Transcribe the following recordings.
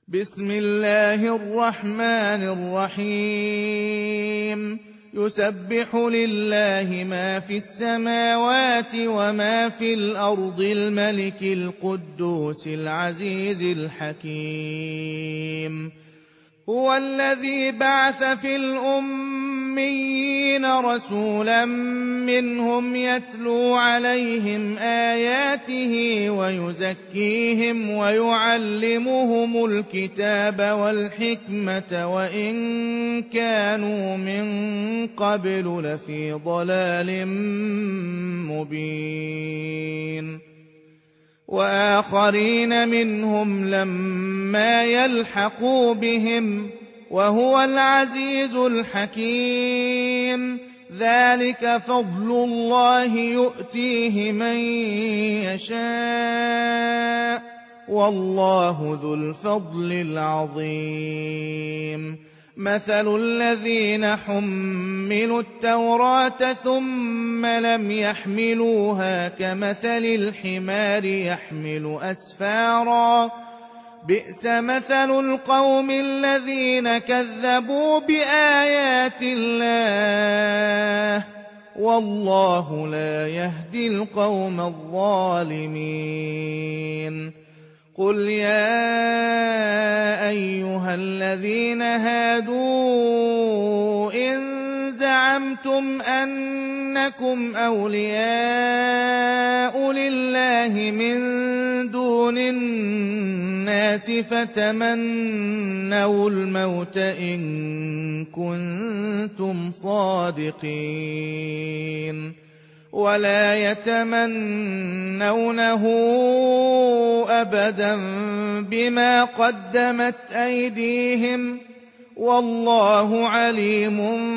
بسم الله الرحمن الرحيم يسبح لله ما في السماوات وما في الأرض الملك القدوس العزيز الحكيم هو الذي بعث في الأميين رسولا منهم يتلو عليهم آياته ويزكيهم ويعلمهم الكتاب والحكمة وإن كانوا من قبل لفي ضلال مبين وآخرين منهم لما يلحقوا بهم وهو العزيز الحكيم ذلك فضل الله يؤتيه من يشاء والله ذو الفضل العظيم مثل الذين حملوا التوراة ثم لم يحملوها كمثل الحمار يحمل أسفارا بئس مثل القوم الذين كذبوا بآيات الله والله لا يهدي القوم الظالمين قل يا أيها الذين هادوا إن زعمتم أنكم أولياء لله من دون الناس فتمنوا الموت إن كنتم صادقين ولا يتمنونه أبدا بما قدمت أيديهم والله عليم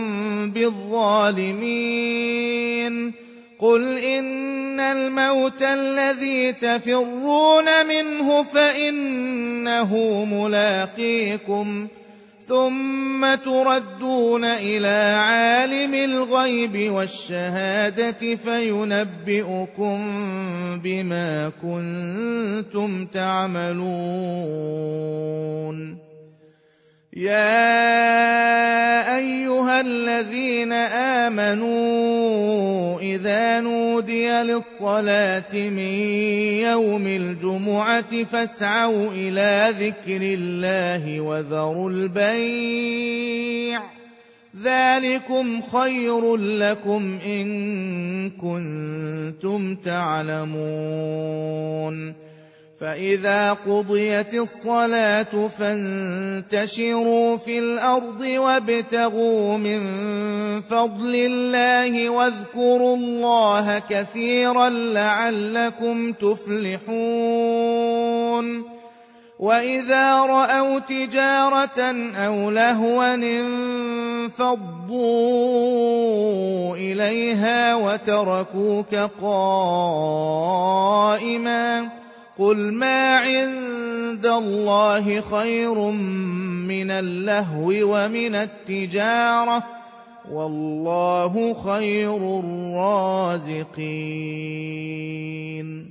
بالظالمين قل إن الموت الذي تفرون منه فإنه ملاقيكم ثم تردون إلى عالم الغيب والشهادة فينبئكم بما كنتم تعملون يا أيها الذين آمنوا إذا نودي للصلاة من يوم الجمعة فاسعوا إلى ذكر الله وذروا البيع ذلكم خير لكم إن كنتم تعلمون فإذا قضيت الصلاة فانتشروا في الأرض وابتغوا من فضل الله واذكروا الله كثيرا لعلكم تفلحون وإذا رأوا تجارة أو لهوا انفضوا إليها وتركوك قائما قل ما عند الله خير من اللهو ومن التجارة والله خير الرازقين